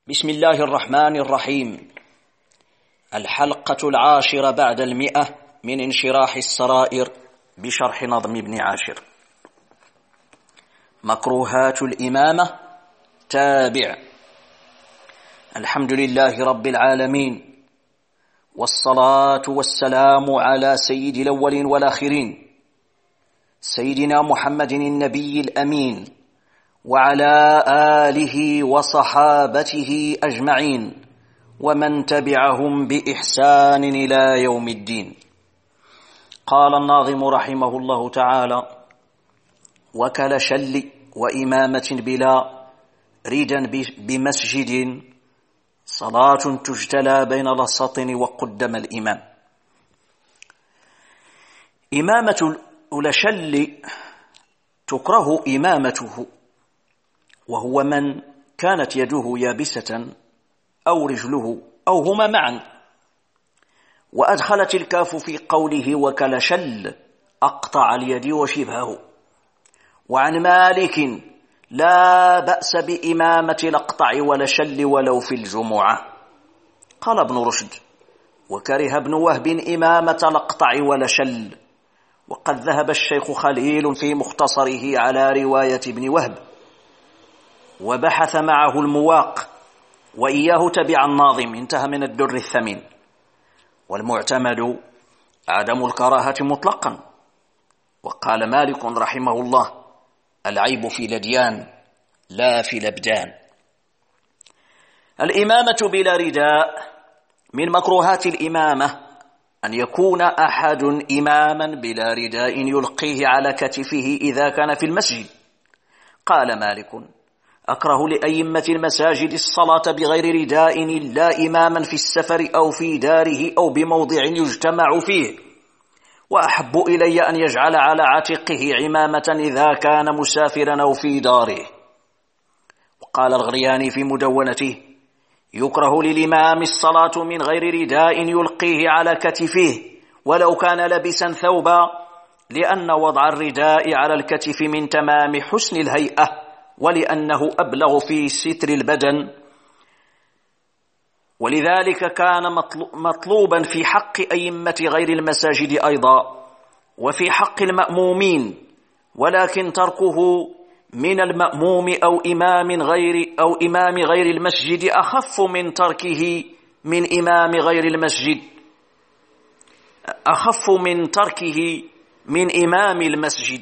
بسم الله الرحمن الرحيم. الحلقة 10 بعد 100 من انشراح السرائر بشرح نظم ابن عاشر. مكروهات الإمامة تابع. الحمد لله رب العالمين، والصلاة والسلام على سيد الأولين والآخرين سيدنا محمد النبي الأمين وعلى آله وصحابته أجمعين ومن تبعهم بإحسان إلى يوم الدين. قال الناظم رحمه الله تعالى: وكلشل وإمامة بلا ريدا بمسجد صلاة تجتلى بين السطن وقدم الإمام. إمامة الألشل تكره إمامته، وهو من كانت يده يابسة أو رجله أو هما معا، وأدخلت الكاف في قوله وكلشل أقطع اليد وشبهه. وعن مالك: لا بأس بإمامة الأقطع ولشل ولو في الجمعة. قال ابن رشد: وكره ابن وهب إمامة الأقطع ولشل، وقد ذهب الشيخ خليل في مختصره على رواية ابن وهب، وبحث معه المواق، وإياه تبع الناظم. انتهى من الدر الثمين. والمعتمد عدم الكراهة مطلقا. وقال مالك رحمه الله: العيب في الأديان لا في الأبدان. الإمامة بلا رداء. من مكروهات الإمامة أن يكون أحد إماما بلا رداء يلقيه على كتفه إذا كان في المسجد. قال مالك: أكره لأئمة المساجد الصلاة بغير رداء إلا إماما في السفر أو في داره أو بموضع يجتمع فيه، وأحب إلي أن يجعل على عاتقه عمامة إذا كان مسافرا أو في داره. وقال الغرياني في مدونته: يكره للإمام الصلاة من غير رداء يلقيه على كتفه ولو كان لبسا ثوبا، لأن وضع الرداء على الكتف من تمام حسن الهيئة، ولأنه أبلغ في ستر البدن، ولذلك كان مطلوبا في حق أئمة غير المساجد أيضا وفي حق المأمومين، ولكن تركه من المأموم أو إمام غير المسجد أخف من تركه من إمام غير المسجد، أخف من تركه من إمام المسجد.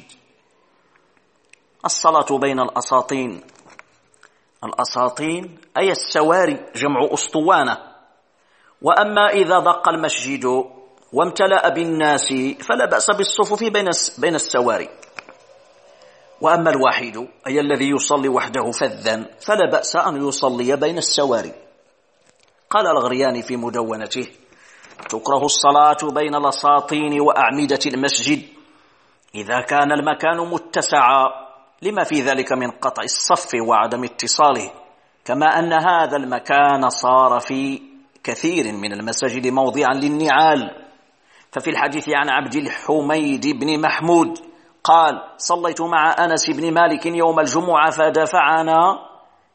الصلاة بين الأساطين. الأساطين أي السواري، جمع أسطوانة. وأما إذا ضاق المسجد وامتلأ بالناس فلا بأس بالصفوف بين السواري. وأما الواحد أي الذي يصلي وحده فذا فلا بأس أن يصلي بين السواري. قال الغرياني في مدونته: تكره الصلاة بين الأساطين وأعمدة المسجد إذا كان المكان متسعا، لما في ذلك من قطع الصف وعدم اتصاله، كما أن هذا المكان صار في كثير من المساجد موضعا للنعال. ففي الحديث عن عبد الحميد بن محمود قال: صليت مع أنس بن مالك يوم الجمعة فدفعنا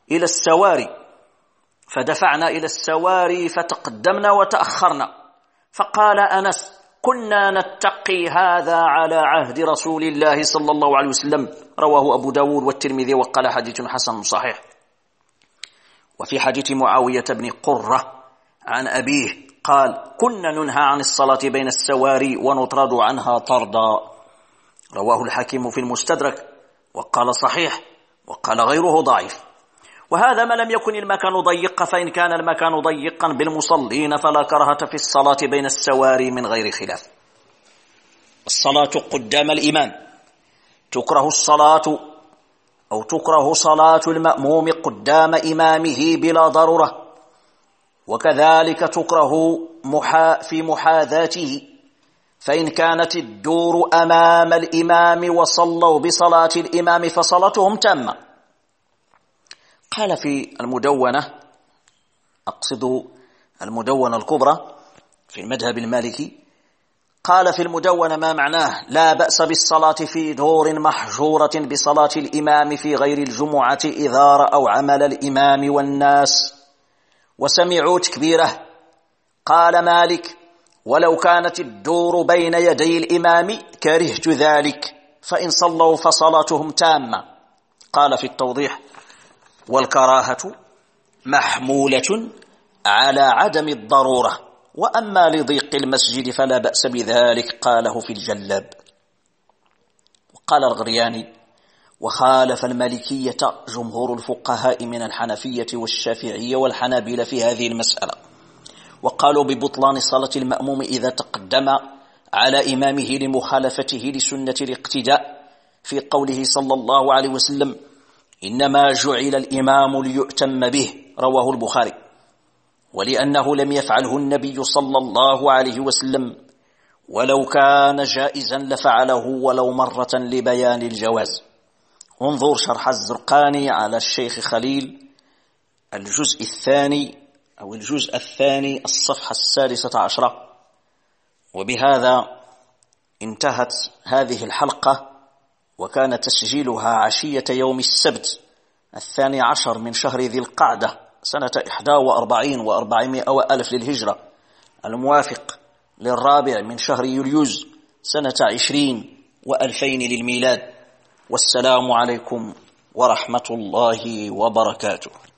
إلى السواري فتقدمنا وتأخرنا، فقال أنس: كنا نتقي هذا على عهد رسول الله صلى الله عليه وسلم. رواه أبو داود والترمذي وقال حديث حسن صحيح. وفي حديث معاوية بن قرة عن أبيه قال: كنا ننهى عن الصلاة بين السواري ونطرد عنها طردا. رواه الحاكم في المستدرك وقال صحيح، وقال غيره ضعيف. وهذا ما لم يكن المكان ضيقا، فإن كان المكان ضيقا بالمصلين فلا كراهة في الصلاة بين السواري من غير خلاف. الصلاة قدام الإمام. تكره صلاة المأموم قدام إمامه بلا ضرورة، وكذلك تكره في محاذاته، فإن كانت الدور أمام الإمام وصلوا بصلاة الإمام فصلاتهم تامة. قال في المدونة، أقصد المدونة الكبرى في المذهب المالكي، قال في المدونة ما معناه: لا بأس بالصلاة في دور محجورة بصلاة الإمام في غير الجمعة إذا رأوا عمل الإمام والناس، وسمعوا تكبيره. قال مالك: ولو كانت الدور بين يدي الإمام كرهت ذلك، فإن صلوا فصلاتهم تامة. قال في التوضيح: والكراهة محمولة على عدم الضرورة، وأما لضيق المسجد فلا بأس بذلك. قاله في الجلاب. وقال الغرياني: وخالف المالكية جمهور الفقهاء من الحنفية والشافعية والحنابلة في هذه المسألة، وقالوا ببطلان صلاة المأموم إذا تقدم على إمامه لمخالفته لسنة الاقتداء، في قوله صلى الله عليه وسلم: إنما جعل الإمام ليؤتم به، رواه البخاري. ولأنه لم يفعله النبي صلى الله عليه وسلم، ولو كان جائزا لفعله ولو مرة لبيان الجواز. انظر شرح الزرقاني على الشيخ خليل الجزء الثاني الصفحة 16. وبهذا انتهت هذه الحلقة، وكان تسجيلها عشية يوم السبت 12 من شهر ذي القعدة سنة 41 و400 وألف للهجرة، الموافق للرابع من شهر يوليوز سنة 20 و2000 للميلاد. والسلام عليكم ورحمة الله وبركاته.